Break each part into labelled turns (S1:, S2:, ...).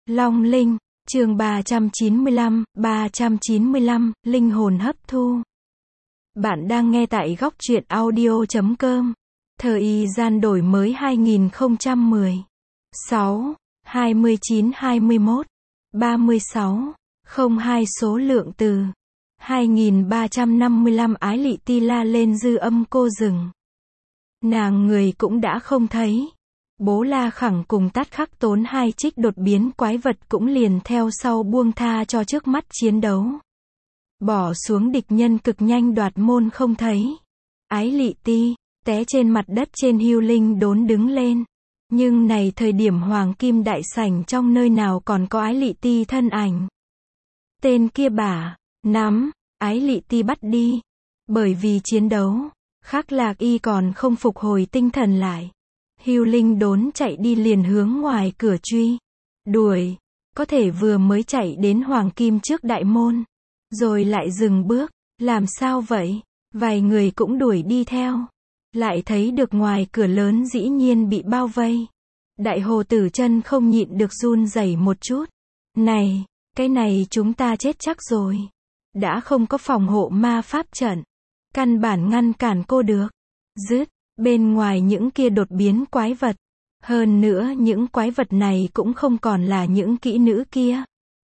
S1: Long Linh, chương 395, linh hồn hấp thu. Bạn đang nghe tại góc truyện audio.com. Thời gian đổi mới 2010. 6, 29, 21, 36, 02 số lượng từ 2355 Ái Lị Ti la lên dư âm cô rừng. Nàng người cũng đã không thấy. Bố La Khẳng cùng Tát Khắc Tốn hai trích đột biến quái vật cũng liền theo sau buông tha cho trước mắt chiến đấu. Bỏ xuống địch nhân cực nhanh đoạt môn không thấy. Ái Lị Ti, té trên mặt đất trên hưu linh đốn đứng lên. Nhưng này thời điểm hoàng kim đại sảnh trong nơi nào còn có Ái Lị Ti thân ảnh. Tên kia bả, nắm, Ái Lị Ti bắt đi. Bởi vì chiến đấu, Khắc Lạc Y còn không phục hồi tinh thần lại. Hưu linh đốn chạy đi liền hướng ngoài cửa truy. Đuổi. Có thể vừa mới chạy đến hoàng kim trước đại môn. Rồi lại dừng bước. Làm sao vậy? Vài người cũng đuổi đi theo. Lại thấy được ngoài cửa lớn dĩ nhiên bị bao vây. Đại hồ tử chân không nhịn được run rẩy một chút. Này, cái này chúng ta chết chắc rồi. Đã không có phòng hộ ma pháp trận. Căn bản ngăn cản cô được. Dứt. Bên ngoài những kia đột biến quái vật. Hơn nữa những quái vật này cũng không còn là những kỹ nữ kia.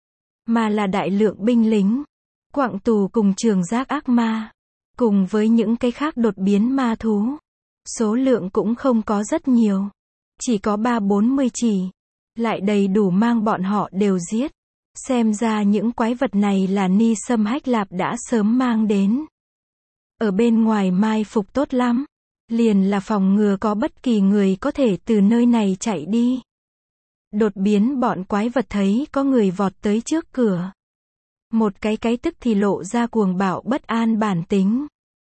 S1: Mà là đại lượng binh lính. Quạng tù cùng trường giác ác ma. Cùng với những cái khác đột biến ma thú. Số lượng cũng không có rất nhiều. Chỉ có 3-40 chỉ. Lại đầy đủ mang bọn họ đều giết. Xem ra những quái vật này là Ni Sâm Hách Lạp đã sớm mang đến. Ở bên ngoài mai phục tốt lắm. Liền là phòng ngừa có bất kỳ người có thể từ nơi này chạy đi. Đột biến bọn quái vật thấy có người vọt tới trước cửa. Một cái tức thì lộ ra cuồng bạo bất an bản tính.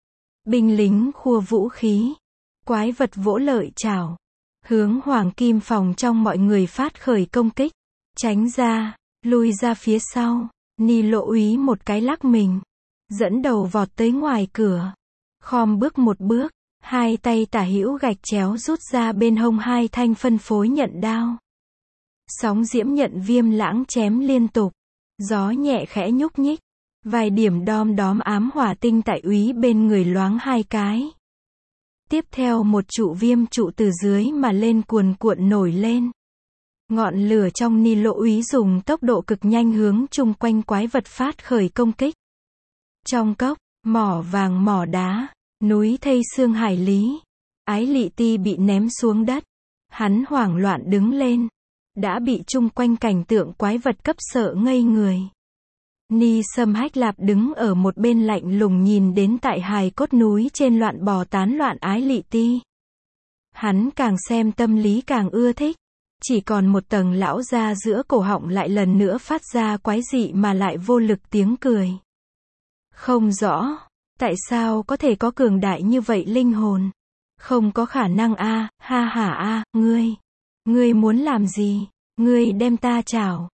S1: Binh lính khua vũ khí. Quái vật vỗ lợi chảo. Hướng hoàng kim phòng trong mọi người phát khởi công kích. Tránh ra, lui ra phía sau. Ni Lộ úy một cái lắc mình. Dẫn đầu vọt tới ngoài cửa. Khom bước một bước. Hai tay tả hữu gạch chéo rút ra bên hông hai thanh phân phối nhận đao. Sóng diễm nhận viêm lãng chém liên tục. Gió nhẹ khẽ nhúc nhích. Vài điểm đom đóm ám hỏa tinh tại úy bên người loáng hai cái. Tiếp theo một trụ viêm trụ từ dưới mà lên cuồn cuộn nổi lên. Ngọn lửa trong Ni Lộ úy dùng tốc độ cực nhanh hướng chung quanh quái vật phát khởi công kích. Trong cốc, mỏ vàng mỏ đá. Núi thây xương hải lý. Ái Lị Ti bị ném xuống đất. Hắn hoảng loạn đứng lên. Đã bị chung quanh cảnh tượng quái vật cấp sợ ngây người. Ni Sâm Hách Lạp đứng ở một bên lạnh lùng nhìn đến tại hài cốt núi trên loạn bò tán loạn Ái Lị Ti. Hắn càng xem tâm lý càng ưa thích. Chỉ còn một tầng lão ra giữa cổ họng lại lần nữa phát ra quái dị mà lại vô lực tiếng cười. Không rõ. Tại sao có thể có cường đại như vậy linh hồn? Không có khả năng a, ha hả a, ngươi muốn làm gì? Ngươi đem ta chảo,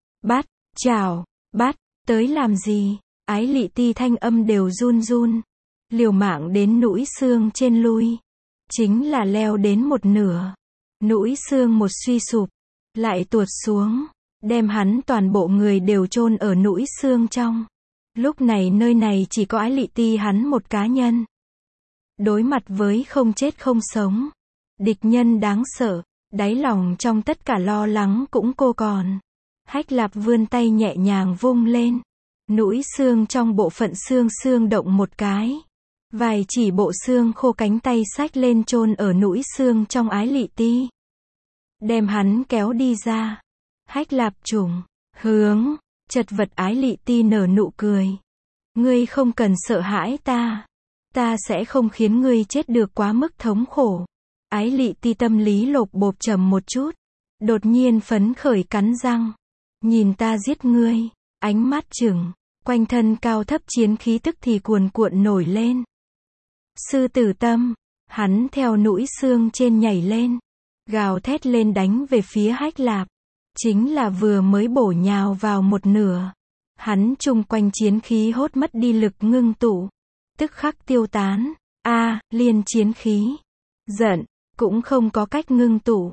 S1: bắt, tới làm gì? Ái Lị Ti thanh âm đều run run. Liều mạng đến nũi xương trên lui. Chính là leo đến một nửa. Nũi xương một suy sụp. Lại tuột xuống. Đem hắn toàn bộ người đều chôn ở nũi xương trong. Lúc này nơi này chỉ có Ái Lị Ti hắn một cá nhân. Đối mặt với không chết không sống. Địch nhân đáng sợ. Đáy lòng trong tất cả lo lắng cũng cô còn. Hách Lạp vươn tay nhẹ nhàng vung lên. Nũi xương trong bộ phận xương động một cái. Vài chỉ bộ xương khô cánh tay xách lên chôn ở nũi xương trong Ái Lị Ti. Đem hắn kéo đi ra. Hách Lạp trùng, hướng. Chật vật Ái Lị Ti nở nụ cười. Ngươi không cần sợ hãi ta. Ta sẽ không khiến ngươi chết được quá mức thống khổ. Ái Lị Ti tâm lý lộp bộp trầm một chút. Đột nhiên phấn khởi cắn răng. Nhìn ta giết ngươi. Ánh mắt chừng. Quanh thân cao thấp chiến khí tức thì cuồn cuộn nổi lên. Sư tử tâm. Hắn theo nũi xương trên nhảy lên. Gào thét lên đánh về phía Hách Lạp. Chính là vừa mới bổ nhào vào một nửa. Hắn chung quanh chiến khí hốt mất đi lực ngưng tụ. Tức khắc tiêu tán. Liên chiến khí. Giận. Cũng không có cách ngưng tụ.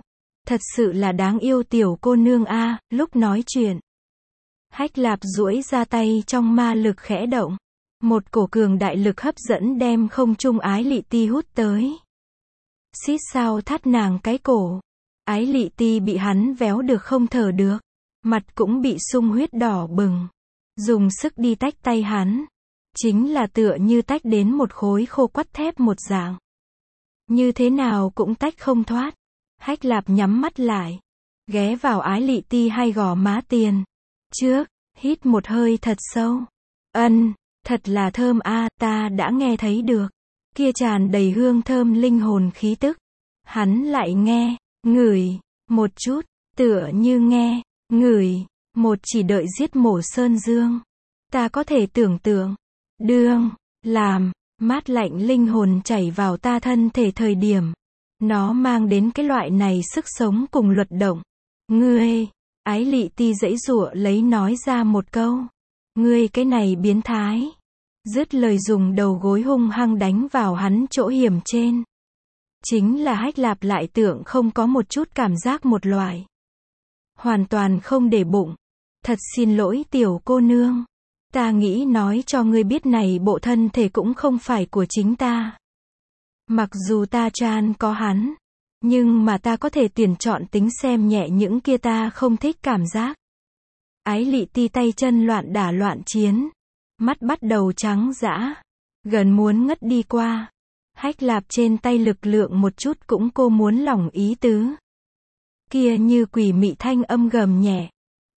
S1: Thật sự là đáng yêu tiểu cô nương a, lúc nói chuyện. Hách Lạp duỗi ra tay trong ma lực khẽ động. Một cổ cường đại lực hấp dẫn đem không trung Ái Lị Ti hút tới. Xít sao thắt nàng cái cổ. Ái Lị Ti bị hắn véo được không thở được. Mặt cũng bị sung huyết đỏ bừng. Dùng sức đi tách tay hắn. Chính là tựa như tách đến một khối khô quắt thép một dạng. Như thế nào cũng tách không thoát. Hách Lạp nhắm mắt lại. Ghé vào Ái Lị Ti hai gò má tiền. Trước, hít một hơi thật sâu. Thật là thơm a, ta đã nghe thấy được. Kia tràn đầy hương thơm linh hồn khí tức. Hắn lại nghe, ngửi, một chút, tựa như nghe, ngửi, một chỉ đợi giết mổ sơn dương. Ta có thể tưởng tượng, đương, làm, mát lạnh linh hồn chảy vào ta thân thể thời điểm. Nó mang đến cái loại này sức sống cùng luật động. Ngươi, Ái Lị Ti giãy giụa lấy nói ra một câu. Ngươi cái này biến thái. Dứt lời dùng đầu gối hung hăng đánh vào hắn chỗ hiểm trên. Chính là Hách Lạp lại tưởng không có một chút cảm giác một loại. Hoàn toàn không để bụng. Thật xin lỗi tiểu cô nương. Ta nghĩ nói cho ngươi biết này bộ thân thể cũng không phải của chính ta. Mặc dù ta chan có hắn. Nhưng mà ta có thể tuyển chọn tính xem nhẹ những kia ta không thích cảm giác. Ái Lị Ti tay chân loạn đả loạn chiến. Mắt bắt đầu trắng dã. Gần muốn ngất đi qua. Hách Lạp trên tay lực lượng một chút cũng cô muốn lỏng ý tứ. Kia như quỷ mị thanh âm gầm nhẹ.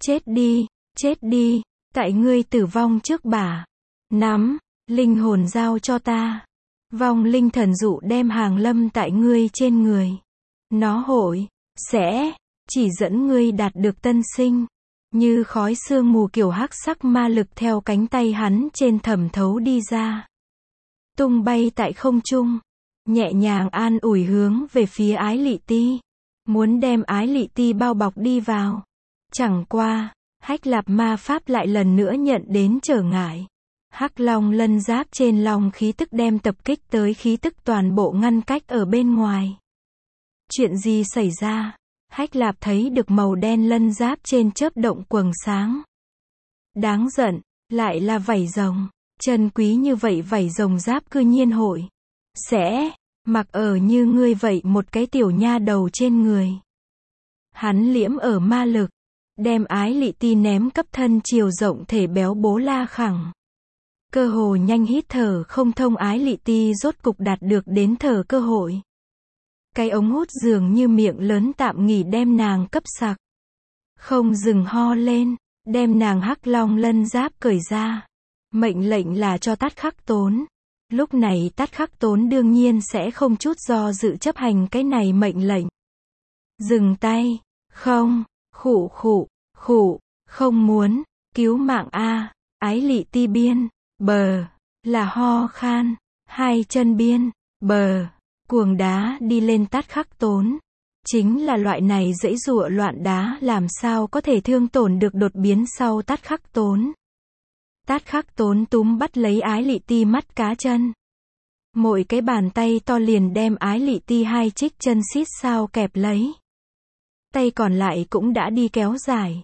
S1: Chết đi, tại ngươi tử vong trước bà. Nắm, linh hồn giao cho ta. Vong linh thần dụ đem hàng lâm tại ngươi trên người. Nó hội, sẽ, chỉ dẫn ngươi đạt được tân sinh. Như khói sương mù kiểu hắc sắc ma lực theo cánh tay hắn trên thẩm thấu đi ra. Tung bay tại không trung. Nhẹ nhàng an ủi hướng về phía Ái Lị Ti. Muốn đem Ái Lị Ti bao bọc đi vào. Chẳng qua, Hách Lạp ma pháp lại lần nữa nhận đến trở ngại. Hắc long lân giáp trên long khí tức đem tập kích tới khí tức toàn bộ ngăn cách ở bên ngoài. Chuyện gì xảy ra? Hách Lạp thấy được màu đen lân giáp trên chớp động quầng sáng. Đáng giận, lại là vảy rồng. Chân quý như vậy vảy rồng giáp cư nhiên hội. Sẽ, mặc ở như ngươi vậy một cái tiểu nha đầu trên người. Hắn liễm ở ma lực. Đem Ái Lị Ti ném cấp thân chiều rộng thể béo bố la khẳng. Cơ hồ nhanh hít thở không thông Ái Lị Ti rốt cục đạt được đến thở cơ hội. Cái ống hút dường như miệng lớn tạm nghỉ đem nàng cấp sặc. Không dừng ho lên, đem nàng hắc long lân giáp cởi ra. Mệnh lệnh là cho Tát Khắc Tốn. Lúc này Tát Khắc Tốn đương nhiên sẽ không chút do dự chấp hành cái này mệnh lệnh. Dừng tay, không, khụ, không muốn, cứu mạng a. Ái Lị Ti biên, bờ, là ho khan, hai chân biên, bờ. Cuồng đá đi lên Tát Khắc Tốn. Chính là loại này giãy giụa loạn đá làm sao có thể thương tổn được đột biến sau Tát Khắc Tốn. Tát Khắc Tốn túm bắt lấy Ái Lị Ti mắt cá chân. Mỗi cái bàn tay to liền đem Ái Lị Ti hai trích chân xít sao kẹp lấy. Tay còn lại cũng đã đi kéo dài.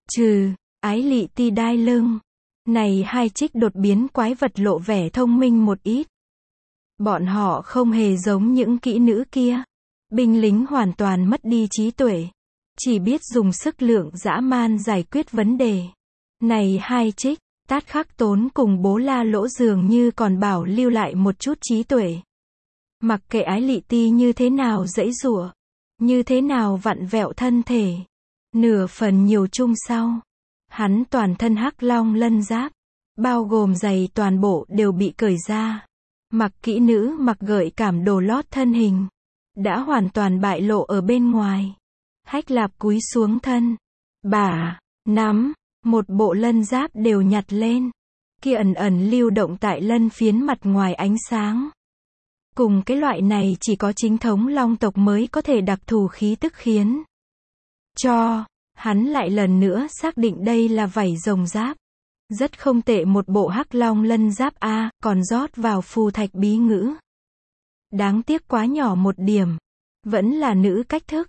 S1: Ái Lị Ti đai lưng. Này hai trích đột biến quái vật lộ vẻ thông minh một ít. Bọn họ không hề giống những kỹ nữ kia. Binh lính hoàn toàn mất đi trí tuệ. Chỉ biết dùng sức lượng dã man giải quyết vấn đề. Này hai trích, Tát Khắc Tốn cùng bố la lỗ dường như còn bảo lưu lại một chút trí tuệ. Mặc kệ Ái Lị Ti như thế nào giãy giụa, như thế nào vặn vẹo thân thể. Nửa phần nhiều chung sau. Hắn toàn thân hắc long lân giáp. Bao gồm giày toàn bộ đều bị cởi ra. Mặc kỹ nữ mặc gợi cảm đồ lót thân hình. Đã hoàn toàn bại lộ ở bên ngoài. Hách Lạp cúi xuống thân. Bả, nắm, một bộ lân giáp đều nhặt lên. Kia ẩn ẩn lưu động tại lân phiến mặt ngoài ánh sáng. Cùng cái loại này chỉ có chính thống long tộc mới có thể đặc thù khí tức khiến cho hắn lại lần nữa xác định đây là vảy rồng giáp. Rất không tệ, một bộ hắc long lân giáp a, còn rót vào phù thạch bí ngữ. Đáng tiếc quá nhỏ một điểm. Vẫn là nữ cách thức.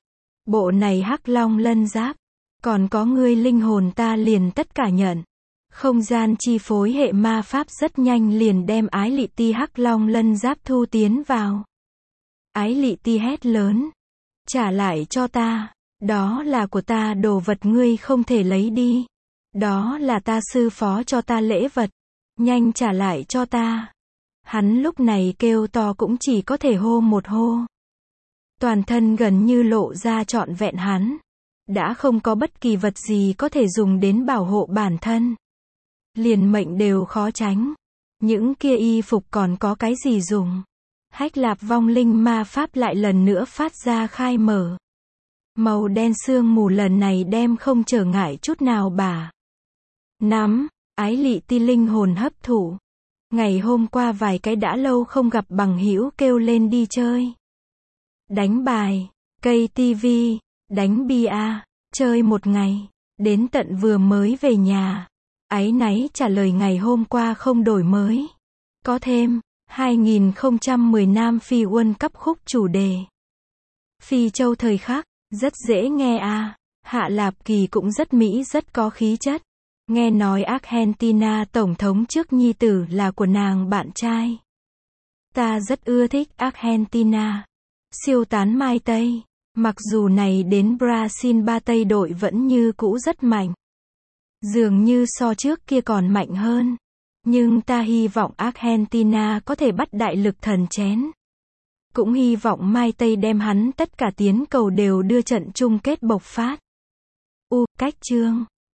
S1: Bộ này hắc long lân giáp. Còn có ngươi linh hồn ta liền tất cả nhận. Không gian chi phối hệ ma pháp rất nhanh liền đem Ái Lị Ti hắc long lân giáp thu tiến vào. Ái Lị Ti hét lớn. Trả lại cho ta. Đó là của ta, đồ vật ngươi không thể lấy đi. Đó là ta sư phó cho ta lễ vật. Nhanh trả lại cho ta. Hắn lúc này kêu to cũng chỉ có thể hô một hô. Toàn thân gần như lộ ra trọn vẹn hắn. Đã không có bất kỳ vật gì có thể dùng đến bảo hộ bản thân. Liền mệnh đều khó tránh. Những kia y phục còn có cái gì dùng. Hách Lạp vong linh ma pháp lại lần nữa phát ra khai mở. Màu đen sương mù lần này đem không trở ngại chút nào bà. Nắm, Ái Lị Ti linh hồn hấp thụ. Ngày hôm qua vài cái đã lâu không gặp bằng hữu kêu lên đi chơi. Đánh bài, cây tivi, đánh bia, chơi một ngày. Đến tận vừa mới về nhà. Áy náy trả lời ngày hôm qua không đổi mới. Có thêm, 2010 Nam Phi World Cup khúc chủ đề. Phi Châu thời khắc, rất dễ nghe à. Hạ Lạp Kỳ cũng rất mỹ, rất có khí chất. Nghe nói Argentina tổng thống trước nhi tử là của nàng bạn trai. Ta rất ưa thích Argentina. Siêu tán Mai Tây. Mặc dù này đến Brazil ba Tây đội vẫn như cũ rất mạnh. Dường như so trước kia còn mạnh hơn. Nhưng ta hy vọng Argentina có thể bắt đại lực thần chén. Cũng hy vọng Mai Tây đem hắn tất cả tiến cầu đều đưa trận chung kết bộc phát. Cách chương